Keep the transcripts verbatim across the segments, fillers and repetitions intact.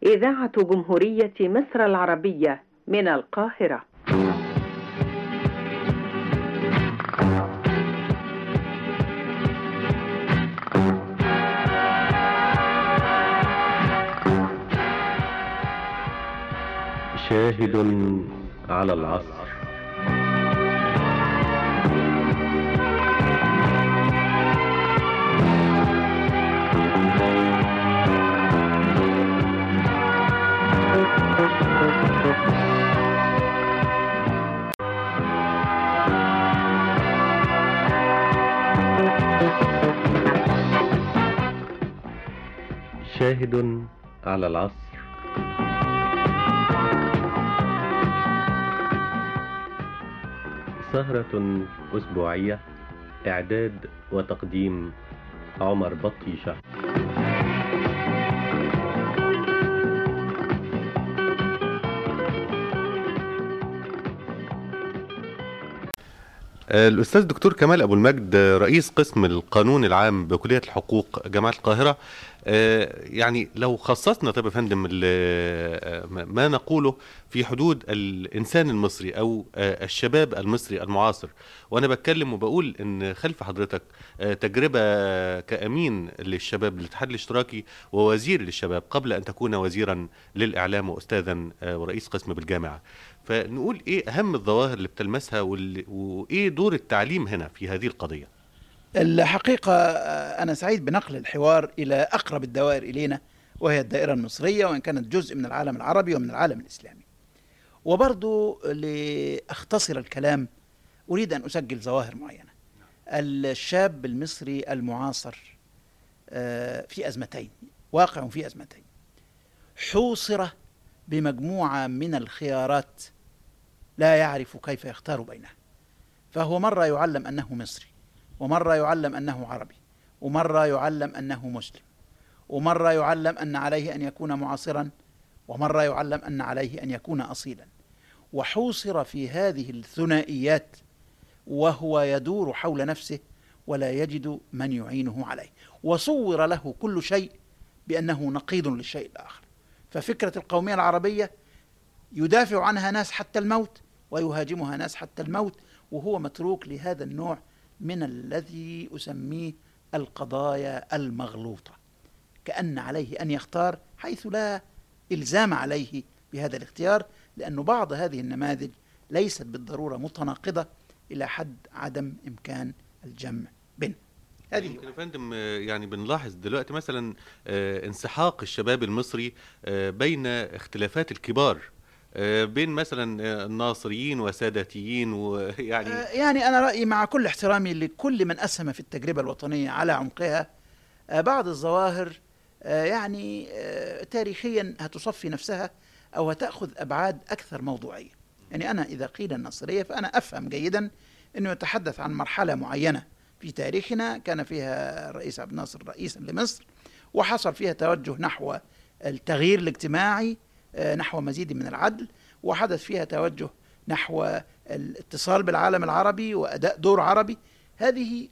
إذاعة جمهورية مصر العربية من القاهرة. شاهد على العصر. شاهد على العصر. سهرة أسبوعية، إعداد وتقديم عمر بطيشة. الأستاذ الدكتور كمال أبو المجد، رئيس قسم القانون العام بكلية الحقوق جامعة القاهرة. يعني لو خصصنا طب يا فندم ما نقوله في حدود الإنسان المصري أو الشباب المصري المعاصر، وأنا بتكلم وبقول إن خلف حضرتك تجربة كأمين للشباب للاتحاد الاشتراكي ووزير للشباب قبل أن تكون وزيرا للإعلام وأستاذا ورئيس قسم بالجامعة. فنقول ايه اهم الظواهر اللي بتلمسها وايه دور التعليم هنا في هذه القضية؟ الحقيقة أنا سعيد بنقل الحوار إلى أقرب الدوائر إلينا، وهي الدائرة المصرية، وإن كانت جزء من العالم العربي ومن العالم الإسلامي. وبرضو لأختصر الكلام أريد أن أسجل ظواهر معينة. الشاب المصري المعاصر في أزمتين، واقع في أزمتين، حوصر بمجموعة من الخيارات لا يعرف كيف يختار بينها. فهو مرة يعلم أنه مصري، ومرة يعلم أنه عربي، ومرة يعلم أنه مسلم، ومرة يعلم أن عليه أن يكون معاصرا، ومرة يعلم أن عليه أن يكون أصيلا. وحوصر في هذه الثنائيات وهو يدور حول نفسه ولا يجد من يعينه عليه، وصور له كل شيء بأنه نقيض للشيء الآخر. ففكرة القومية العربية يدافع عنها ناس حتى الموت ويهاجمها ناس حتى الموت، وهو متروك لهذا النوع من الذي أسميه القضايا المغلوطة، كأن عليه أن يختار حيث لا إلزام عليه بهذا الاختيار، لأن بعض هذه النماذج ليست بالضرورة متناقضة إلى حد عدم إمكان الجمع بينهم. يمكن يا فندم يعني بنلاحظ دلوقتي مثلا انسحاق الشباب المصري بين اختلافات الكبار، بين مثلا الناصريين وساداتيين، ويعني يعني أنا رأيي مع كل احترامي لكل من أسهم في التجربة الوطنية على عمقها، بعض الظواهر يعني تاريخيا هتصفي نفسها أو هتأخذ أبعاد أكثر موضوعية. يعني أنا إذا قيل الناصرية فأنا أفهم جيدا أنه يتحدث عن مرحلة معينة في تاريخنا كان فيها الرئيس عبد الناصر رئيسا لمصر، وحصل فيها توجه نحو التغيير الاجتماعي، نحو مزيد من العدل، وحدث فيها توجه نحو الاتصال بالعالم العربي وأداء دور عربي. هذه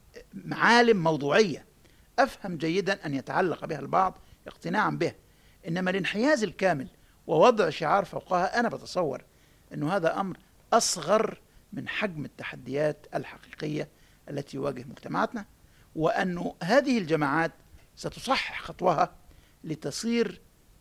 معالم موضوعية أفهم جيدا أن يتعلق بها البعض اقتناعا بها، إنما الانحياز الكامل ووضع شعار فوقها أنا بتصور أنه هذا أمر أصغر من حجم التحديات الحقيقية التي يواجه مجتمعاتنا، وأن هذه الجماعات ستصحح خطوها لتصير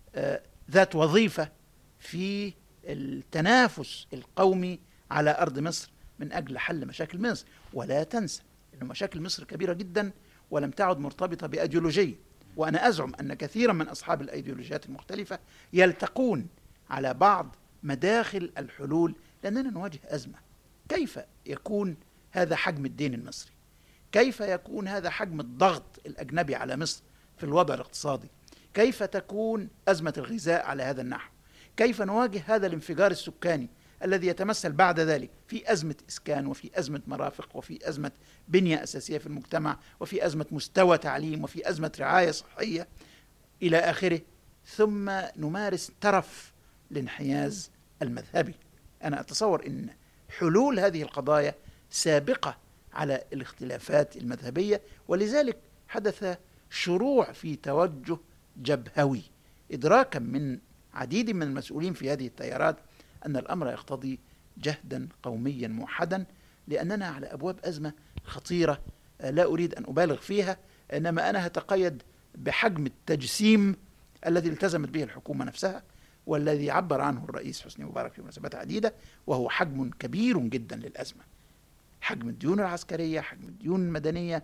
ذات وظيفة في التنافس القومي على أرض مصر من أجل حل مشاكل مصر. ولا تنسى أن مشاكل مصر كبيرة جدا ولم تعد مرتبطة بأيديولوجية، وأنا أزعم أن كثيرا من أصحاب الأيديولوجيات المختلفة يلتقون على بعض مداخل الحلول، لأننا نواجه أزمة. كيف يكون هذا حجم الدين المصري؟ كيف يكون هذا حجم الضغط الأجنبي على مصر في الوضع الاقتصادي؟ كيف تكون أزمة الغذاء على هذا النحو؟ كيف نواجه هذا الانفجار السكاني الذي يتمثل بعد ذلك في أزمة إسكان، وفي أزمة مرافق، وفي أزمة بنية أساسية في المجتمع، وفي أزمة مستوى تعليم، وفي أزمة رعاية صحية إلى آخره، ثم نمارس ترف الانحياز المذهبي. أنا أتصور أن حلول هذه القضايا سابقة على الاختلافات المذهبية، ولذلك حدث شروع في توجه جبهوي إدراكا من عديد من المسؤولين في هذه التيارات أن الأمر يقتضي جهدا قوميا موحدا، لأننا على أبواب أزمة خطيرة لا أريد أن أبالغ فيها، إنما أنا أتقيد بحجم التجسيم الذي التزمت به الحكومة نفسها والذي عبر عنه الرئيس حسني مبارك في مناسبات عديدة، وهو حجم كبير جدا للأزمة. حجم الديون العسكرية، حجم الديون المدنية،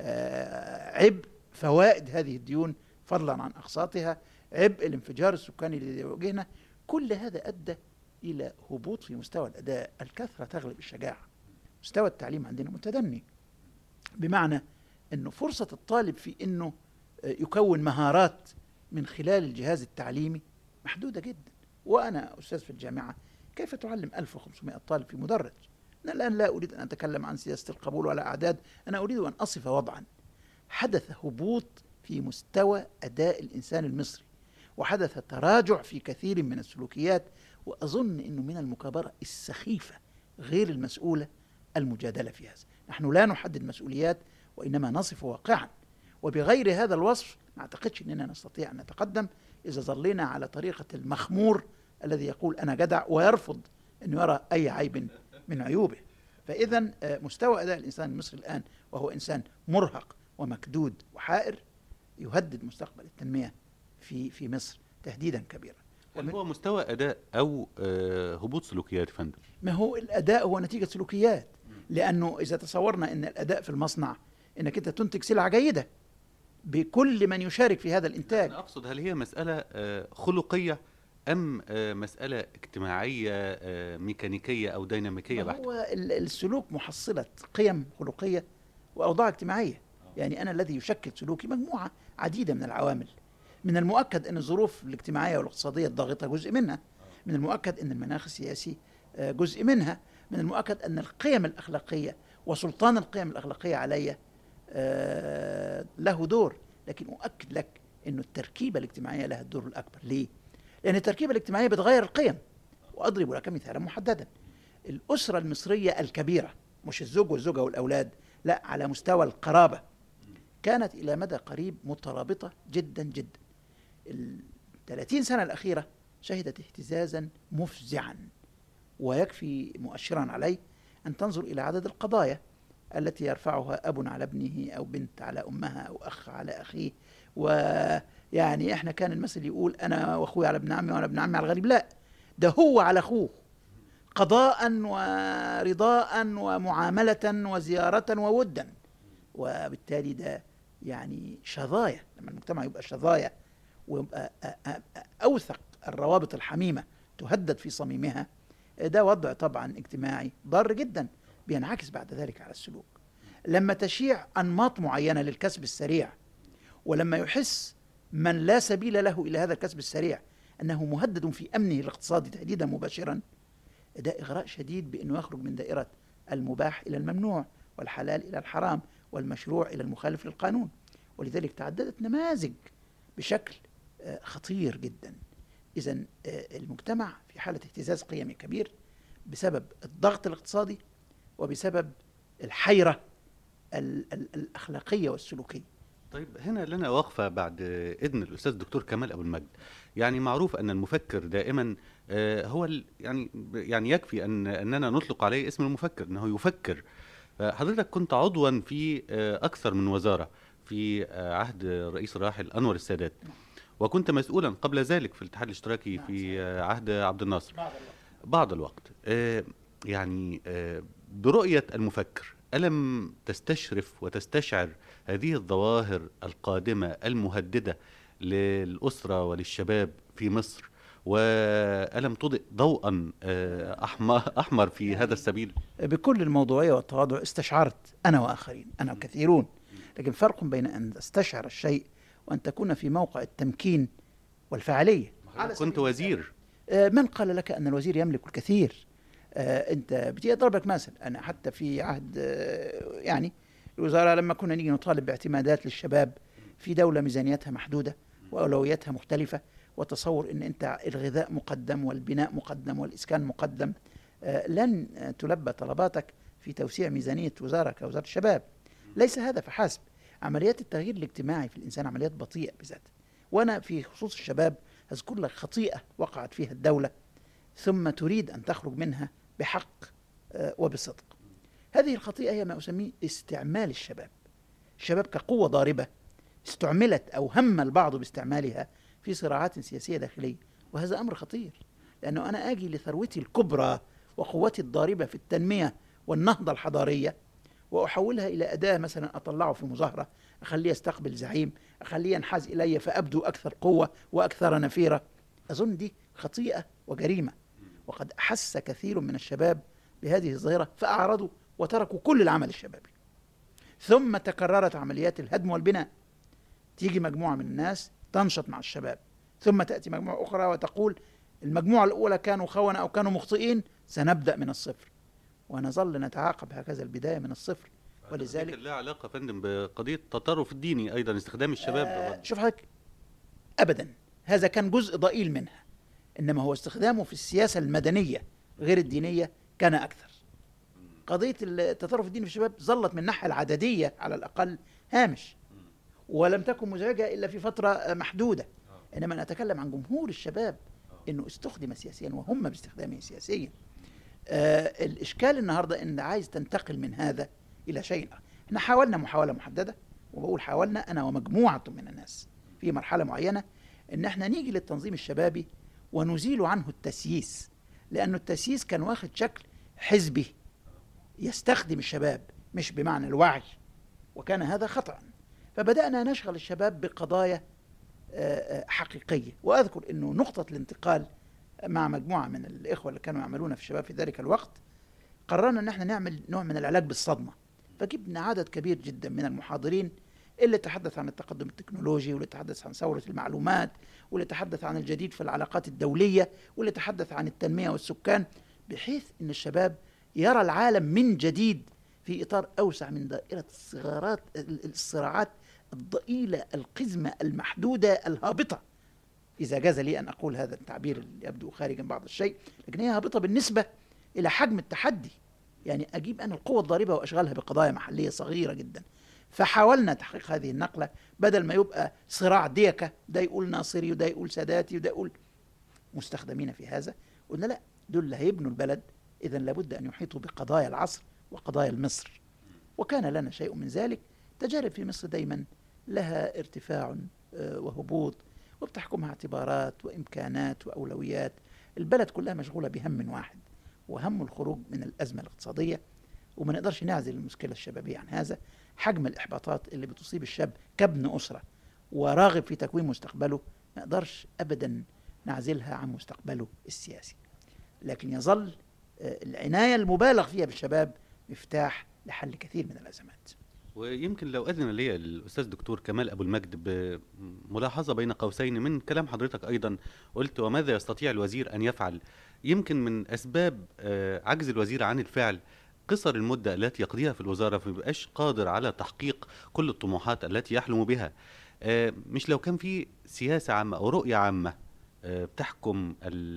عبء فوائد هذه الديون فضلا عن أقساطها، عبء الانفجار السكاني الذي يواجهنا، كل هذا أدى إلى هبوط في مستوى الأداء. الكثرة تغلب الشجاعة. مستوى التعليم عندنا متدني، بمعنى أنه فرصة الطالب في أنه يكون مهارات من خلال الجهاز التعليمي محدودة جدا. وأنا أستاذ في الجامعة، كيف تعلم ألف وخمسمائة طالب في مدرج؟ أنا الآن لا أريد أن أتكلم عن سياسة القبول ولا أعداد، أنا أريد أن أصف وضعا. حدث هبوط في مستوى أداء الإنسان المصري، وحدث تراجع في كثير من السلوكيات، وأظن أنه من المكابرة السخيفة غير المسؤولة المجادلة في هذا. نحن لا نحدد مسؤوليات وإنما نصف واقعا، وبغير هذا الوصف ما أعتقدش أننا نستطيع أن نتقدم إذا ظلينا على طريقة المخمور الذي يقول أنا جدع ويرفض أن يرى أي عيب من عيوبه. فإذا مستوى أداء الإنسان المصري الآن، وهو إنسان مرهق ومكدود وحائر، يهدد مستقبل التنمية في في مصر تهديدا كبيرا. هل هو مستوى أداء أو هبوط سلوكيات يا فندم؟ ما هو الأداء هو نتيجة سلوكيات، لأنه إذا تصورنا أن الأداء في المصنع أنك أنت تنتج سلعة جيدة بكل من يشارك في هذا الإنتاج. أنا أقصد هل هي مسألة خلقية أم مسألة اجتماعية ميكانيكية أو ديناميكية بحتة؟ هو السلوك محصلة قيم خلقية وأوضاع اجتماعية. يعني أنا الذي يشكل سلوكي مجموعة عديدة من العوامل. من المؤكد أن الظروف الاجتماعية والاقتصادية الضاغطة جزء منها، من المؤكد أن المناخ السياسي جزء منها، من المؤكد أن القيم الأخلاقية وسلطان القيم الأخلاقية علي له دور. لكن أؤكد لك أن التركيبة الاجتماعية لها الدور الأكبر. ليه؟ لأن التركيبة الاجتماعية بتغير القيم. وأضرب لك مثالا محددا: الأسرة المصرية الكبيرة، مش الزوج والزوجة والأولاد، لا، على مستوى القرابة، كانت إلى مدى قريب مترابطة جدا جدا. الثلاثين سنة الأخيرة شهدت اهتزازا مفزعا، ويكفي مؤشرا عليه أن تنظر إلى عدد القضايا التي يرفعها أب على ابنه أو بنت على أمها أو أخ على أخيه. ويعني إحنا كان المثل يقول أنا وأخوي على ابن عمي وأنا ابن عمي على الغريب. لا، ده هو على أخوه، قضاء ورضاء ومعاملة وزيارة وودا. وبالتالي ده يعني شظايا. لما المجتمع يبقى شظايا ويبقى أوثق الروابط الحميمة تهدد في صميمها، ده وضع طبعا اجتماعي ضار جدا، بينعكس بعد ذلك على السلوك. لما تشيع أنماط معينة للكسب السريع، ولما يحس من لا سبيل له إلى هذا الكسب السريع أنه مهدد في أمنه الاقتصادي تهديدا مباشرا، ده إغراء شديد بأنه يخرج من دائرة المباح إلى الممنوع، والحلال إلى الحرام، والمشروع إلى المخالف للقانون. ولذلك تعددت نماذج بشكل خطير جدا. إذن المجتمع في حالة اهتزاز قيمي كبير بسبب الضغط الاقتصادي وبسبب الحيرة الأخلاقية والسلوكية. طيب، هنا لنا وقفة بعد إذن الأستاذ الدكتور كمال أبو المجد. يعني معروف أن المفكر دائما هو يعني يعني يكفي أن أننا نطلق عليه اسم المفكر، أنه يفكر. حضرتك كنت عضوا في أكثر من وزارة في عهد الرئيس الراحل أنور السادات، وكنت مسؤولا قبل ذلك في الاتحاد الاشتراكي في عهد عبد الناصر بعض الوقت. يعني برؤية المفكر، ألم تستشرف وتستشعر هذه الظواهر القادمة المهددة للأسرة وللشباب في مصر، وألم تضئ ضوءا أحمر في هذا السبيل؟ بكل الموضوعية والتواضع استشعرت أنا وآخرين، أنا وكثيرون، لكن فرق بين أن تستشعر الشيء وأن تكون في موقع التمكين والفعالية. كنت وزير، من قال لك أن الوزير يملك الكثير؟ أنت بتيجي أضرب لك مثل. أنا حتى في عهد يعني الوزارة لما كنا نيجي نطالب باعتمادات للشباب في دولة ميزانيتها محدودة وأولوياتها مختلفة، وتصور أن أنت الغذاء مقدم والبناء مقدم والإسكان مقدم، لن تلبى طلباتك في توسيع ميزانية وزارة كوزارة الشباب. ليس هذا فحسب. عمليات التغيير الاجتماعي في الإنسان عمليات بطيئة بذاتها. وأنا في خصوص الشباب أذكر لك خطيئة وقعت فيها الدولة ثم تريد أن تخرج منها بحق وبصدق. هذه الخطيئة هي ما أسميه استعمال الشباب. الشباب كقوة ضاربة استعملت أو هم البعض باستعمالها في صراعات سياسية داخلية، وهذا أمر خطير، لأنه أنا آجي لثروتي الكبرى وقوتي الضاربة في التنمية والنهضة الحضارية وأحولها إلى أداة، مثلا أطلعه في مظاهرة، أخليه يستقبل زعيم، أخليه ينحاز إلي فأبدو أكثر قوة وأكثر نفيرة. أظن دي خطيئة وجريمة، وقد أحس كثير من الشباب بهذه الظاهرة فأعرضوا وتركوا كل العمل الشبابي. ثم تكررت عمليات الهدم والبناء، تيجي مجموعة من الناس تنشط مع الشباب، ثم تأتي مجموعة أخرى وتقول المجموعة الأولى كانوا خونة أو كانوا مخطئين، سنبدأ من الصفر، ونظل نتعاقب هكذا البداية من الصفر. ولذلك لا علاقة فندم بقضية التطرف الديني أيضا استخدام الشباب. آه شوف حضرتك، أبدا، هذا كان جزء ضئيل منها، إنما هو استخدامه في السياسة المدنية غير الدينية كان أكثر. قضية التطرف الديني في الشباب ظلت من الناحية العددية على الأقل هامش، ولم تكن مزعجة إلا في فترة محدودة، إنما أنا أتكلم عن جمهور الشباب إنه استخدم سياسيا وهم باستخدامه سياسيا. آه الإشكال النهاردة إن عايز تنتقل من هذا إلى شيء. إحنا حاولنا محاولة محددة، وبقول حاولنا أنا ومجموعة من الناس في مرحلة معينة، إن إحنا نيجي للتنظيم الشبابي ونزيل عنه التسييس، لأنه التسييس كان واخد شكل حزبي يستخدم الشباب مش بمعنى الوعي، وكان هذا خطأ. فبدأنا نشغل الشباب بقضايا حقيقية. وأذكر أنه نقطة الانتقال مع مجموعة من الإخوة اللي كانوا يعملون في الشباب في ذلك الوقت، قررنا أن احنا نعمل نوع من العلاج بالصدمة. فجبنا عدد كبير جدا من المحاضرين اللي تحدث عن التقدم التكنولوجي، واللي تحدث عن ثورة المعلومات، واللي تحدث عن الجديد في العلاقات الدولية، واللي تحدث عن التنمية والسكان، بحيث أن الشباب يرى العالم من جديد في إطار أوسع من دائرة الصغارات الصراعات الضئيلة القزمة المحدودة الهابطة، إذا جاز لي أن أقول هذا التعبير اللي يبدو خارجا بعض الشيء، لكن هي هابطة بالنسبة إلى حجم التحدي. يعني أجيب أنا القوة الضاربة وأشغلها بقضايا محلية صغيرة جدا. فحاولنا تحقيق هذه النقلة، بدل ما يبقى صراع ديكة، ده يقول ناصري وده يقول ساداتي وده يقول مستخدمين في هذا، قلنا لا، دول اللي هيبنوا البلد، إذن لابد أن يحيطوا بقضايا العصر وقضايا مصر. وكان لنا شيء من ذلك. تجارب في مصر دايما لها ارتفاع وهبوط، وبتحكمها اعتبارات وإمكانات وأولويات. البلد كلها مشغولة بهم واحد، وهم الخروج من الأزمة الاقتصادية، وما نقدرش نعزل المشكلة الشبابية عن هذا. حجم الإحباطات اللي بتصيب الشاب كابن أسرة وراغب في تكوين مستقبله، ما نقدرش أبدا نعزلها عن مستقبله السياسي. لكن يظل العناية المبالغ فيها بالشباب مفتاح لحل كثير من الأزمات. ويمكن لو أذن لي الأستاذ دكتور كمال أبو المجد بملاحظة بين قوسين من كلام حضرتك أيضا، قلت وماذا يستطيع الوزير أن يفعل؟ يمكن من أسباب عجز الوزير عن الفعل قصر المدة التي يقضيها في الوزارة، فمبقاش قادر على تحقيق كل الطموحات التي يحلم بها. مش لو كان في سياسة عامة أو رؤية عامة بتحكم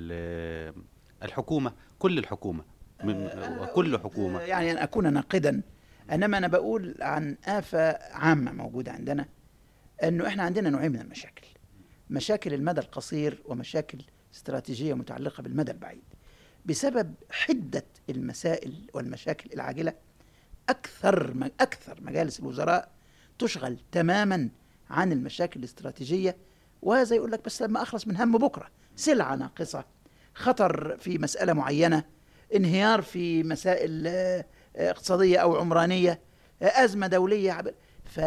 الحكومة، كل الحكومة من وكل حكومة، يعني أن أكون ناقدا، إنما أنا بقول عن آفة عامة موجودة عندنا، أنه إحنا عندنا نوعين من المشاكل: مشاكل المدى القصير ومشاكل استراتيجية متعلقة بالمدى البعيد. بسبب حدة المسائل والمشاكل العاجلة، أكثر أكثر مجالس الوزراء تشغل تماما عن المشاكل الاستراتيجية، وهذا يقول لك بس لما أخلص من هم بكرة، سلعة ناقصة، خطر في مسألة معينة، انهيار في مسائل اقتصادية أو عمرانية، أزمة دولية،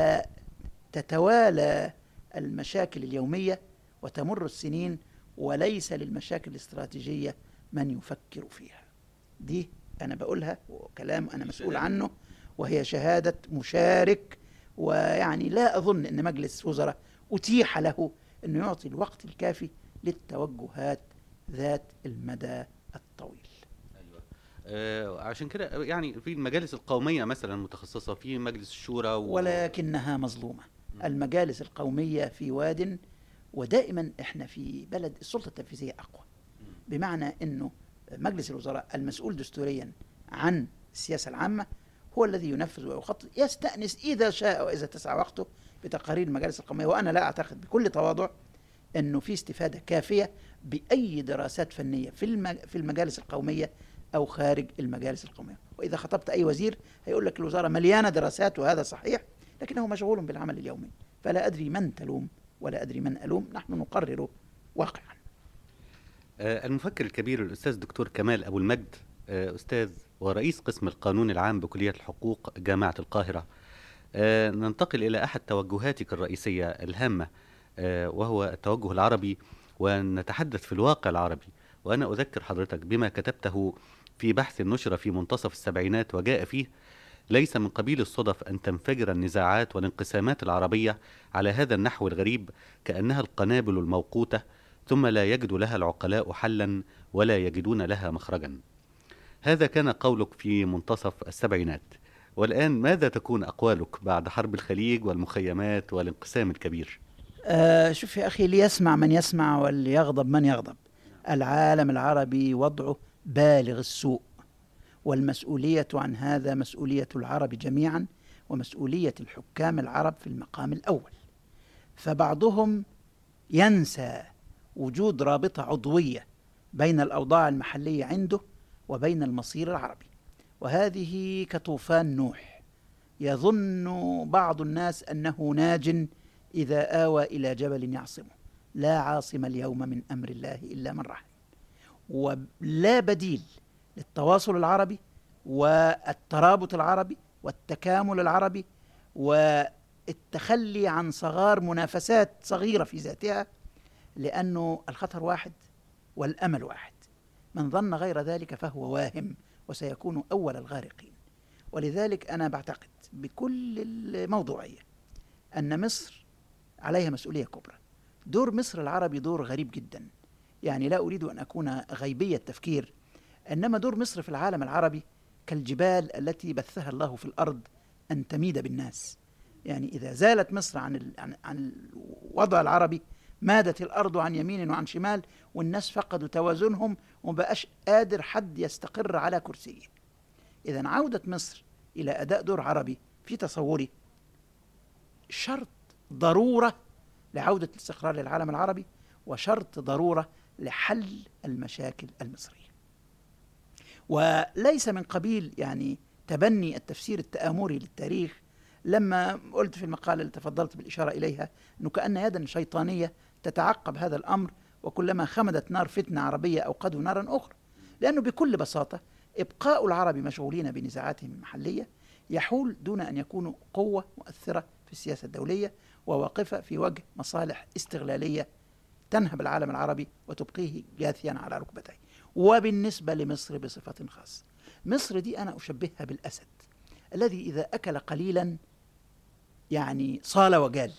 فتتوالى المشاكل اليومية وتمر السنين وليس للمشاكل الاستراتيجية من يفكر فيها. دي أنا بقولها وكلام أنا مسؤول عنه، وهي شهادة مشارك. ويعني لا أظن أن مجلس وزراء أتيح له أنه يعطي الوقت الكافي للتوجهات ذات المدى الطويل. آه عشان كده يعني في المجالس القومية مثلا متخصصة في مجلس الشورى و... ولكنها مظلومة. م. المجالس القومية في واد، ودائما احنا في بلد السلطة التنفيذية أقوى، م. بمعنى أنه مجلس الوزراء المسؤول دستوريا عن السياسة العامة هو الذي ينفذ ويخطط، يستأنس إذا شاء وإذا تسع وقته بتقارير المجالس القومية. وأنا لا أعتقد بكل تواضع أنه في استفادة كافية بأي دراسات فنية في في المجالس القومية أو خارج المجالس القومية. وإذا خطبت أي وزير هيقول لك الوزارة مليانة دراسات، وهذا صحيح، لكنه مشغول بالعمل اليومي. فلا أدري من تلوم ولا أدري من ألوم، نحن نقرر واقعا. المفكر الكبير الأستاذ الدكتور كمال أبو المجد، أستاذ ورئيس قسم القانون العام بكلية الحقوق جامعة القاهرة، ننتقل إلى أحد توجهاتك الرئيسية الهامة، وهو التوجه العربي، ونتحدث في الواقع العربي. وأنا أذكر حضرتك بما كتبته في بحث نشر في منتصف السبعينات، وجاء فيه: ليس من قبيل الصدف أن تنفجر النزاعات والانقسامات العربية على هذا النحو الغريب كأنها القنابل الموقوتة، ثم لا يجد لها العقلاء حلا ولا يجدون لها مخرجا. هذا كان قولك في منتصف السبعينات، والآن ماذا تكون أقوالك بعد حرب الخليج والمخيمات والانقسام الكبير؟ آه شوف يا أخي، ليسمع من يسمع وليغضب من يغضب. العالم العربي وضعه بالغ السوء، والمسؤولية عن هذا مسؤولية العرب جميعا، ومسؤولية الحكام العرب في المقام الأول. فبعضهم ينسى وجود رابطة عضوية بين الأوضاع المحلية عنده وبين المصير العربي، وهذه كطوفان نوح. يظن بعض الناس أنه ناج إذا آوى إلى جبل يعصمه. لا عاصم اليوم من أمر الله إلا من رحم. ولا بديل للتواصل العربي والترابط العربي والتكامل العربي والتخلي عن صغار منافسات صغيرة في ذاتها، لأنه الخطر واحد والأمل واحد. من ظن غير ذلك فهو واهم، وسيكون أول الغارقين. ولذلك أنا بعتقد بكل الموضوعية أن مصر عليها مسؤولية كبرى. دور مصر العربي دور غريب جدا، يعني لا أريد أن أكون غيبي التفكير، إنما دور مصر في العالم العربي كالجبال التي بثها الله في الأرض أن تميد بالناس. يعني إذا زالت مصر عن عن الوضع العربي مادت الأرض عن يمين وعن شمال، والناس فقدوا توازنهم ومبقاش قادر حد يستقر على كرسيه. إذن عودة مصر إلى أداء دور عربي في تصوري شرط ضرورة لعودة الاستقرار للعالم العربي، وشرط ضرورة لحل المشاكل المصرية. وليس من قبيل يعني تبني التفسير التآمري للتاريخ لما قلت في المقالة اللي تفضلت بالإشارة إليها أنه كأن يدا شيطانية تتعقب هذا الأمر، وكلما خمدت نار فتنة عربية أوقدوا نارا أخرى. لأنه بكل بساطة إبقاء العرب مشغولين بنزاعاتهم المحلية يحول دون أن يكونوا قوة مؤثرة في السياسة الدولية وواقفة في وجه مصالح استغلالية تنهب العالم العربي وتبقيه جاثيا على ركبتيه. وبالنسبة لمصر بصفة خاصة، مصر دي أنا أشبهها بالأسد الذي إذا أكل قليلا يعني صال وجال.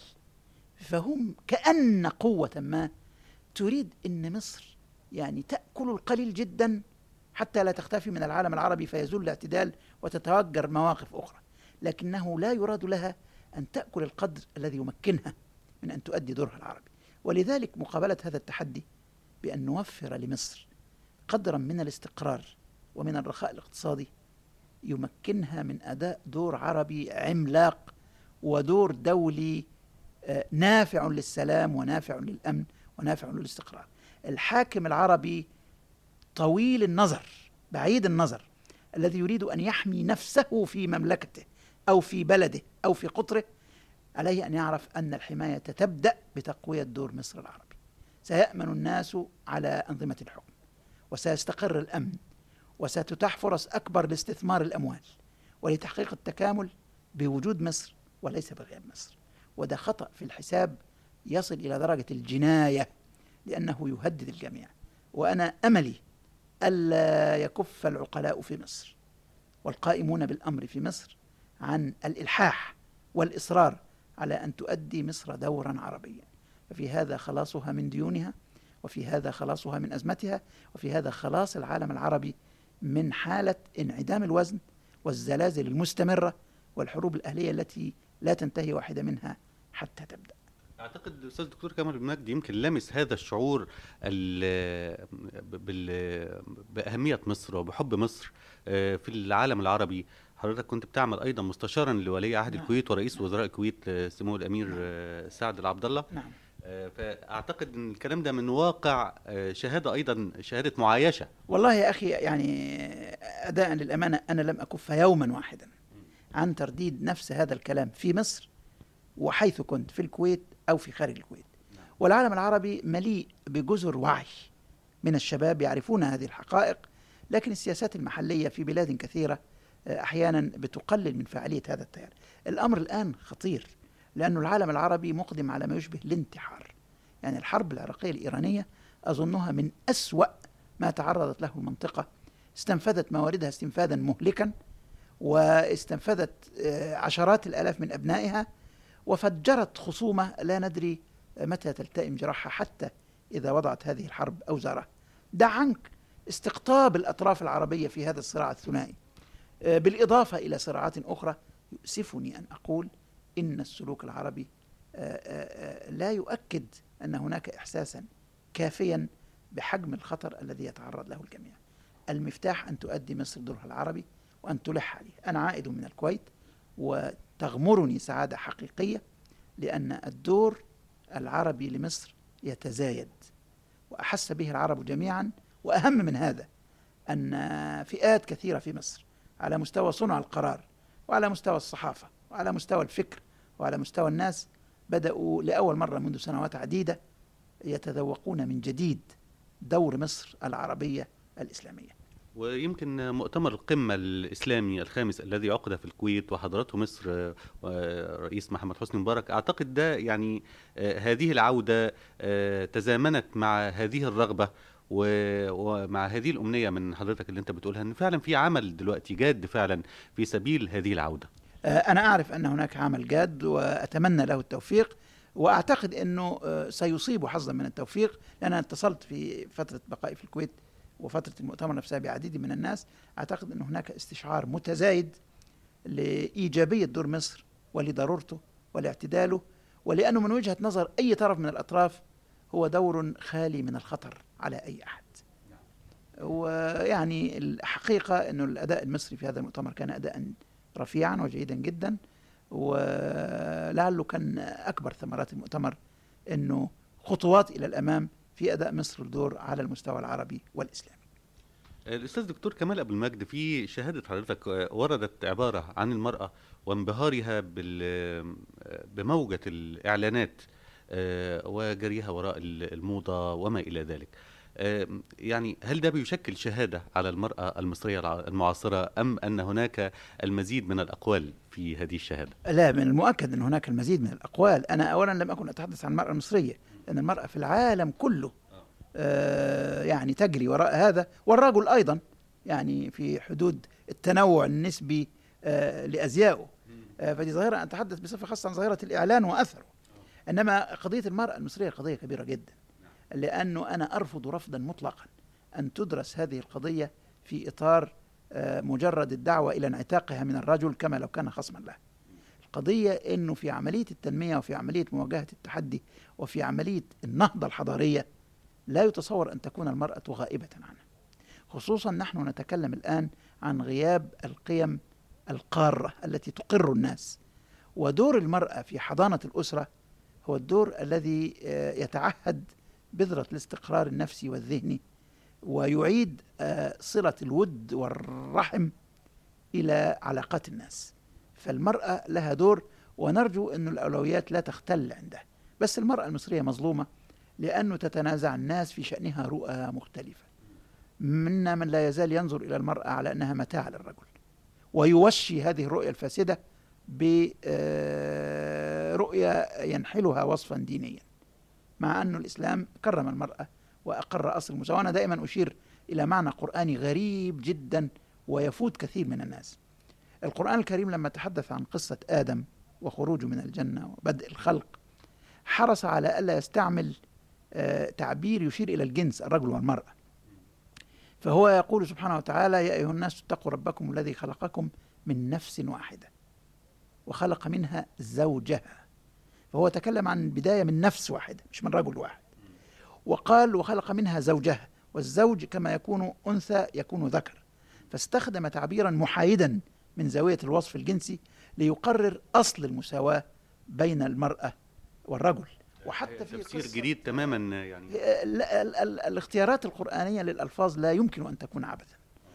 فهم كأن قوة ما تريد أن مصر يعني تأكل القليل جدا حتى لا تختفي من العالم العربي فيزول الاعتدال وتتوجر مواقف أخرى، لكنه لا يراد لها أن تأكل القدر الذي يمكنها من أن تؤدي دورها العربي. ولذلك مقابلة هذا التحدي بأن نوفر لمصر قدرا من الاستقرار ومن الرخاء الاقتصادي يمكنها من أداء دور عربي عملاق ودور دولي نافع للسلام ونافع للأمن ونافع للاستقرار. الحاكم العربي طويل النظر بعيد النظر الذي يريد أن يحمي نفسه في مملكته أو في بلده أو في قطره عليه أن يعرف أن الحماية تبدأ بتقوية دور مصر العربي. سيأمن الناس على أنظمة الحكم، وسيستقر الأمن، وستتاح فرص أكبر لاستثمار الأموال ولتحقيق التكامل بوجود مصر وليس بغياب مصر. وده خطأ في الحساب يصل إلى درجة الجناية لأنه يهدد الجميع. وأنا أملي ألا يكف العقلاء في مصر والقائمون بالأمر في مصر عن الإلحاح والإصرار على أن تؤدي مصر دورا عربيا، ففي هذا خلاصها من ديونها، وفي هذا خلاصها من أزمتها، وفي هذا خلاص العالم العربي من حالة انعدام الوزن والزلازل المستمرة والحروب الأهلية التي لا تنتهي واحدة منها حتى تبدأ. أعتقد الأستاذ الدكتور كمال أبو المجد يمكن لمس هذا الشعور بأهمية مصر وبحب مصر في العالم العربي. حضرتك كنت بتعمل أيضا مستشارا لولي عهد نعم. الكويت ورئيس نعم. وزراء الكويت سمو الأمير نعم. سعد العبد الله. نعم. فأعتقد أن الكلام ده من واقع شهادة، أيضا شهادة معايشة. والله يا أخي يعني أداء للأمانة أنا لم أكف يوما واحدا عن ترديد نفس هذا الكلام في مصر وحيث كنت، في الكويت أو في خارج الكويت. والعالم العربي مليء بجزر وعي من الشباب يعرفون هذه الحقائق، لكن السياسات المحلية في بلاد كثيرة أحيانا بتقلل من فاعلية هذا التيار. الأمر الآن خطير، لأن العالم العربي مقدم على ما يشبه الانتحار. يعني الحرب العراقية الإيرانية أظنها من أسوأ ما تعرضت له المنطقة. استنفذت مواردها استنفاذا مهلكا، واستنفذت عشرات الآلاف من أبنائها، وفجرت خصومة لا ندري متى تلتئم جراحها حتى إذا وضعت هذه الحرب أوزارها. دع عنك استقطاب الأطراف العربية في هذا الصراع الثنائي، بالإضافة إلى صراعات أخرى. يؤسفني أن أقول إن السلوك العربي لا يؤكد أن هناك إحساسا كافيا بحجم الخطر الذي يتعرض له الجميع. المفتاح أن تؤدي مصر دورها العربي وأن تلح عليه. أنا عائد من الكويت وتغمرني سعادة حقيقية، لأن الدور العربي لمصر يتزايد، وأحس به العرب جميعا. وأهم من هذا أن فئات كثيرة في مصر على مستوى صنع القرار، وعلى مستوى الصحافة، وعلى مستوى الفكر، وعلى مستوى الناس، بدأوا لأول مرة منذ سنوات عديدة يتذوقون من جديد دور مصر العربية الإسلامية. ويمكن مؤتمر القمة الإسلامي الخامس الذي عقد في الكويت وحضرته مصر رئيس محمد حسني مبارك، أعتقد ده يعني هذه العودة تزامنت مع هذه الرغبة ومع هذه الأمنية من حضرتك اللي أنت بتقولها، أن فعلا في عمل دلوقتي جاد فعلا في سبيل هذه العودة. أنا أعرف أن هناك عمل جاد وأتمنى له التوفيق، وأعتقد أنه سيصيب حظا من التوفيق، لأن أنا اتصلت في فترة بقائي في الكويت وفترة المؤتمر نفسها بعديد من الناس. أعتقد أن هناك استشعار متزايد لإيجابية دور مصر ولضرورته ولاعتداله، ولأنه من وجهة نظر أي طرف من الأطراف هو دور خالي من الخطر على أي أحد. ويعني الحقيقة أنه الأداء المصري في هذا المؤتمر كان أداء رفيعا وجيدا جدا، ولعله كان أكبر ثمرات المؤتمر أنه خطوات إلى الأمام في أداء مصر الدور على المستوى العربي والإسلامي. الأستاذ دكتور كمال أبو المجد، في شهادة حضرتك وردت عبارة عن المرأة وانبهارها بموجة الإعلانات وجريها وراء الموضة وما إلى ذلك. يعني هل ده بيشكل شهادة على المرأة المصرية المعاصرة، أم أن هناك المزيد من الأقوال في هذه الشهادة؟ لا، من المؤكد أن هناك المزيد من الأقوال. أنا أولا لم أكن أتحدث عن المرأة المصرية، لأن المرأة في العالم كله آه يعني تجري وراء هذا، والرجل أيضا يعني في حدود التنوع النسبي آه لأزيائه. آه فدي ظاهرة أتحدث بصفة خاصة عن ظاهرة الإعلان وأثره. إنما قضية المرأة المصرية قضية كبيرة جدا، لأنه أنا أرفض رفضا مطلقا أن تدرس هذه القضية في إطار آه مجرد الدعوة إلى انعتاقها من الرجل كما لو كان خصما له. القضية أنه في عملية التنمية وفي عملية مواجهة التحدي وفي عملية النهضة الحضارية لا يتصور أن تكون المرأة غائبة عنها، خصوصا نحن نتكلم الآن عن غياب القيم القارة التي تقر الناس. ودور المرأة في حضانة الأسرة هو الدور الذي يتعهد بذرة الاستقرار النفسي والذهني، ويعيد صلة الود والرحم إلى علاقات الناس. فالمرأة لها دور، ونرجو أن الأولويات لا تختل عنده. بس المرأة المصرية مظلومة، لأنه تتنازع الناس في شأنها رؤى مختلفة. منا من لا يزال ينظر إلى المرأة على أنها متاع للرجل، ويوشي هذه الرؤية الفاسدة برؤية ينحلها وصفا دينيا، مع أن الإسلام كرم المرأة وأقر أصل المساواة. أنا دائما أشير إلى معنى قرآني غريب جدا ويفوت كثير من الناس. القرآن الكريم لما تحدث عن قصة آدم وخروجه من الجنة وبدء الخلق، حرص على ألا يستعمل آه تعبير يشير إلى الجنس الرجل والمرأة. فهو يقول سبحانه وتعالى: يا أيها الناس اتقوا ربكم الذي خلقكم من نفس واحدة وخلق منها زوجها. فهو تكلم عن البداية من نفس واحدة مش من رجل واحد، وقال وخلق منها زوجها، والزوج كما يكون أنثى يكون ذكر، فاستخدم تعبيرا محايدا من زاوية الوصف الجنسي ليقرر أصل المساواة بين المرأة والرجل. وحتى في تفسير قصة جديد تماما يعني. ال- ال- ال- الاختيارات القرآنية للألفاظ لا يمكن أن تكون عبثا.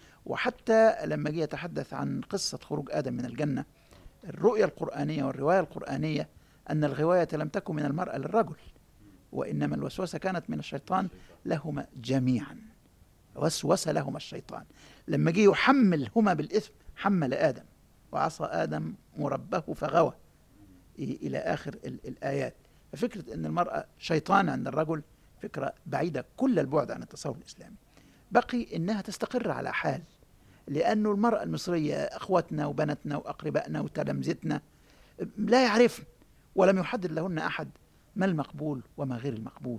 وحتى لما جه يتحدث عن قصة خروج آدم من الجنة، الرؤية القرآنية والرواية القرآنية أن الغواية لم تكن من المرأة للرجل، وإنما الوسوسة كانت من الشيطان لهما جميعا. وسوس لهما الشيطان لما جه يحملهما بالإثم، حمل آدم وعصى آدم ربه فغوى إلى آخر ال- الآيات. ففكرة أن المرأة شيطان عند الرجل فكرة بعيدة كل البعد عن التصور الإسلامي. بقي أنها تستقر على حال، لأنه المرأة المصرية أخواتنا وبناتنا وأقربائنا وتلامذتنا لا يعرفن، ولم يحدد لهن أحد ما المقبول وما غير المقبول،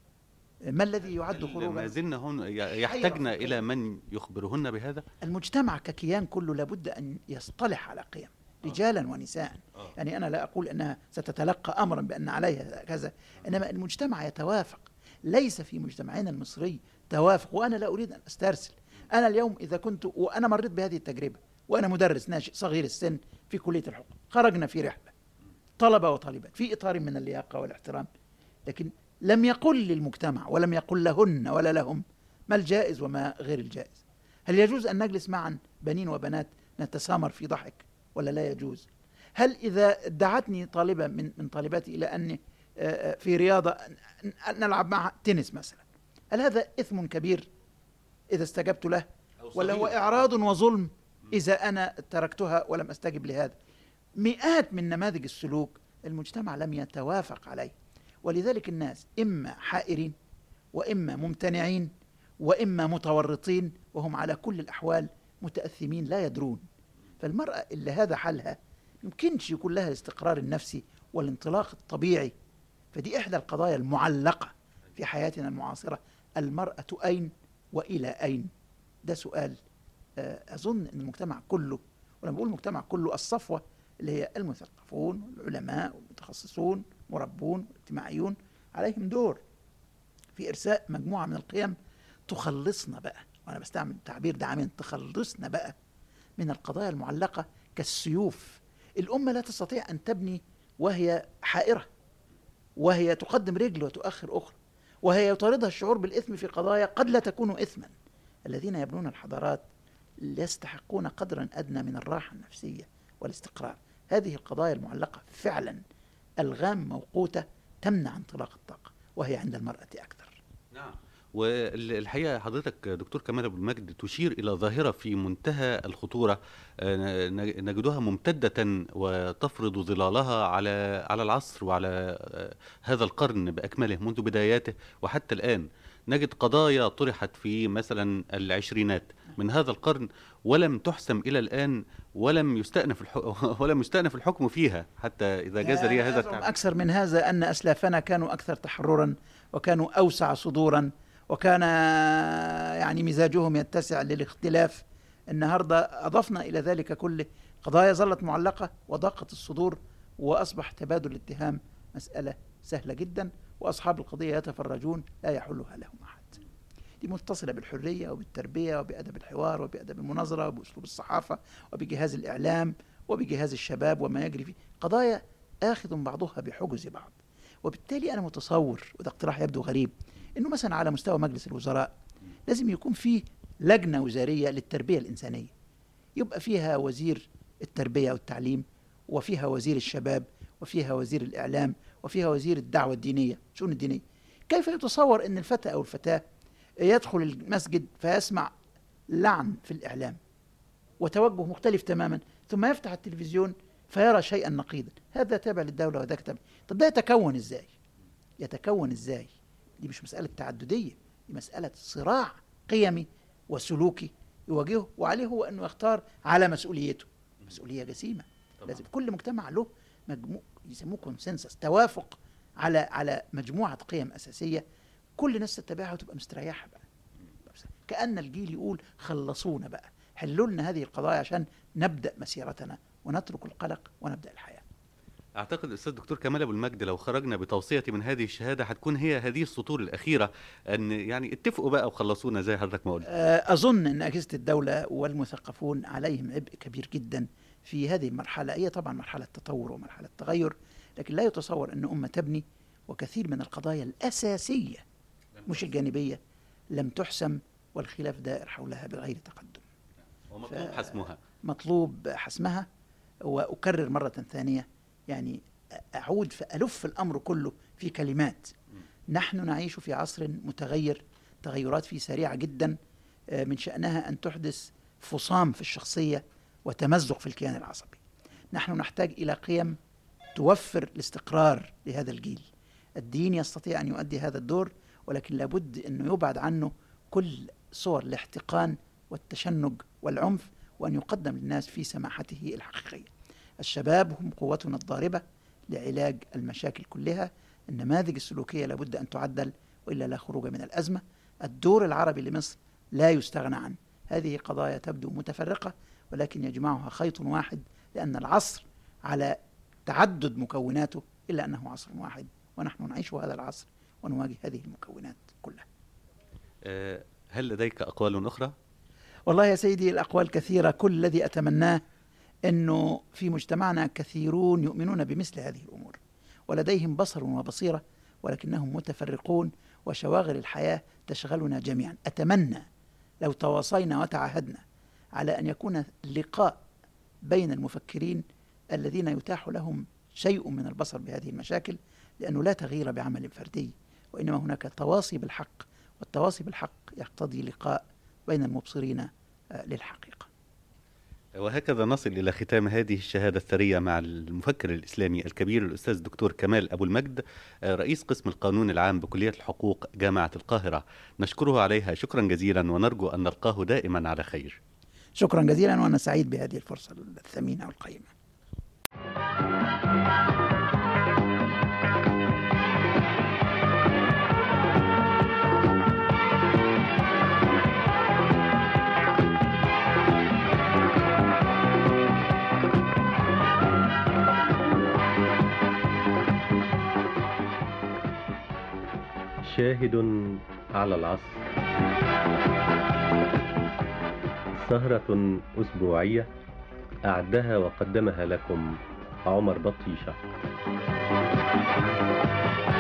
ما الذي يعد ما خروجا. زلنا هون يحتاجنا إلى من يخبرهن بهذا. المجتمع ككيان كله لابد أن يصطلح على قيم رجالا ونساء. يعني أنا لا أقول أنها ستتلقى أمرا بأن عليها كذا، إنما المجتمع يتوافق. ليس في مجتمعنا المصري توافق، وأنا لا أريد أن أسترسل. أنا اليوم إذا كنت، وأنا مريت بهذه التجربة وأنا مدرس ناشئ صغير السن في كلية الحقوق، خرجنا في رحلة طلبة وطالبات في إطار من اللياقة والاحترام، لكن لم يقل للمجتمع ولم يقل لهن ولا لهم ما الجائز وما غير الجائز. هل يجوز أن نجلس معا بنين وبنات نتسامر في ضحك ولا لا يجوز؟ هل إذا دعتني طالبة من من طالباتي إلى أني في رياضة نلعب معها تنس مثلا، هل هذا إثم كبير إذا استجبت له، ولا هو إعراض وظلم إذا أنا تركتها ولم أستجب لهذا؟ مئات من نماذج السلوك المجتمع لم يتوافق عليه، ولذلك الناس إما حائرين وإما ممتنعين وإما متورطين، وهم على كل الأحوال متأثمين لا يدرون. فالمرأة اللي هذا حالها يمكنش يكون لها الاستقرار النفسي والانطلاق الطبيعي. فدي إحدى القضايا المعلقة في حياتنا المعاصرة. المرأة أين وإلى أين؟ ده سؤال. أظن أن المجتمع كله، ولما بقول المجتمع كله الصفوة اللي هي المثقفون والعلماء والمتخصصون مربون واجتماعيون، عليهم دور في إرساء مجموعة من القيم تخلصنا بقى، وأنا بستعمل تعبير دعامين، تخلصنا بقى من القضايا المعلقة كالسيوف. الأمة لا تستطيع أن تبني وهي حائرة، وهي تقدم رجل وتؤخر أخرى، وهي يطاردها الشعور بالإثم في قضايا قد لا تكون إثما. الذين يبنون الحضارات يستحقون قدرا أدنى من الراحة النفسية والاستقرار. هذه القضايا المعلقة فعلا ألغام موقوتة تمنع انطلاق الطاقة، وهي عند المرأة أكثر. نعم. والحقيقة حضرتك دكتور كمال أبو المجد تشير إلى ظاهرة في منتهى الخطورة، نجدها ممتدة وتفرض ظلالها على على العصر وعلى هذا القرن بأكمله منذ بداياته وحتى الآن. نجد قضايا طرحت في مثلا العشرينات من هذا القرن ولم تحسم إلى الآن، ولم يستأنف الحكم ولم يستأنف الحكم فيها حتى إذا جاز لي هذا التعبير. أكثر من هذا أن أسلافنا كانوا أكثر تحررا، وكانوا أوسع صدورا، وكان يعني مزاجهم يتسع للاختلاف. النهاردة أضفنا إلى ذلك كله قضايا ظلت معلقة وضاقت الصدور، وأصبح تبادل الاتهام مسألة سهلة جدا، وأصحاب القضية يتفرجون لا يحلها لهم أحد. دي متصلة بالحرية وبالتربية وبأدب الحوار وبأدب المناظرة وبأسلوب الصحافة وبجهاز الإعلام وبجهاز الشباب وما يجري فيه. قضايا آخذ بعضها بحجز بعض. وبالتالي أنا متصور، وده اقتراح يبدو غريب، إنه مثلا على مستوى مجلس الوزراء لازم يكون فيه لجنة وزارية للتربية الإنسانية، يبقى فيها وزير التربية والتعليم، وفيها وزير الشباب، وفيها وزير الإعلام، وفيها وزير الدعوة الدينية، شؤون الدينية. كيف يتصور أن الفتى أو الفتاة يدخل المسجد فيسمع لعن في الإعلام وتوجه مختلف تماما، ثم يفتح التلفزيون فيرى شيئا نقيضا؟ هذا تابع للدولة وذاك تابع. طب ده يتكون إزاي؟ يتكون إزاي؟ دي مش مسألة تعددية، دي مسألة صراع قيمي وسلوكي يواجهه، وعليه هو أنه يختار على مسؤوليته، مسؤولية جسيمة. لازم كل مجتمع له مجموع يسموه كونسنسس، توافق على على مجموعة قيم أساسية كل الناس تتبعها وتبقى مستريحة بقى. كأن الجيل يقول خلصونا بقى، حلوا لنا هذه القضايا عشان نبدأ مسيرتنا ونترك القلق ونبدأ الحياة. أعتقد أستاذ دكتور كمال أبو المجد لو خرجنا بتوصية من هذه الشهادة هتكون هي هذه السطور الأخيرة، أن يعني اتفقوا بقى وخلصونا زي حضرتك ما قلت. أظن أن أجهزة الدولة والمثقفون عليهم عبء كبير جدا في هذه المرحلة. هي طبعا مرحلة تطور ومرحلة تغير، لكن لا يتصور أن أمة تبني وكثير من القضايا الأساسية مش الجانبية لم تحسم، والخلاف دائر حولها بغير تقدم. ومطلوب حسمها. مطلوب حسمها. وأكرر مرة ثانية، يعني أعود فألف الأمر كله في كلمات. نحن نعيش في عصر متغير، تغيرات فيه سريعة جدا، من شأنها أن تحدث فصام في الشخصية وتمزق في الكيان العصبي. نحن نحتاج إلى قيم توفر الاستقرار لهذا الجيل. الدين يستطيع أن يؤدي هذا الدور، ولكن لابد أنه يبعد عنه كل صور الاحتقان والتشنج والعنف، وأن يقدم للناس في سماحته الحقيقية. الشباب هم قوتنا الضاربة لعلاج المشاكل كلها. النماذج السلوكية لابد أن تعدل، وإلا لا خروج من الأزمة. الدور العربي لمصر لا يستغنى عنه. هذه قضايا تبدو متفرقة، ولكن يجمعها خيط واحد، لأن العصر على تعدد مكوناته إلا أنه عصر واحد، ونحن نعيش هذا العصر ونواجه هذه المكونات كلها. هل لديك أقوال أخرى؟ والله يا سيدي الأقوال كثيرة. كل الذي أتمناه أنه في مجتمعنا كثيرون يؤمنون بمثل هذه الأمور، ولديهم بصر وبصيرة، ولكنهم متفرقون، وشواغل الحياة تشغلنا جميعا. أتمنى لو تواصينا وتعاهدنا على أن يكون لقاء بين المفكرين الذين يتاح لهم شيء من البصر بهذه المشاكل، لأنه لا تغيير بعمل فردي، وإنما هناك تواصي بالحق، والتواصي بالحق يقتضي لقاء بين المبصرين للحقيقة. وهكذا نصل إلى ختام هذه الشهادة الثرية مع المفكر الإسلامي الكبير الأستاذ الدكتور كمال أبو المجد، رئيس قسم القانون العام بكلية الحقوق جامعة القاهرة. نشكره عليها شكرا جزيلا، ونرجو أن نلقاه دائما على خير. شكرا جزيلا، وأنا سعيد بهذه الفرصة الثمينة والقيمة. شاهد على العصر، سهرة أسبوعية أعدها وقدمها لكم عمر بطيشة.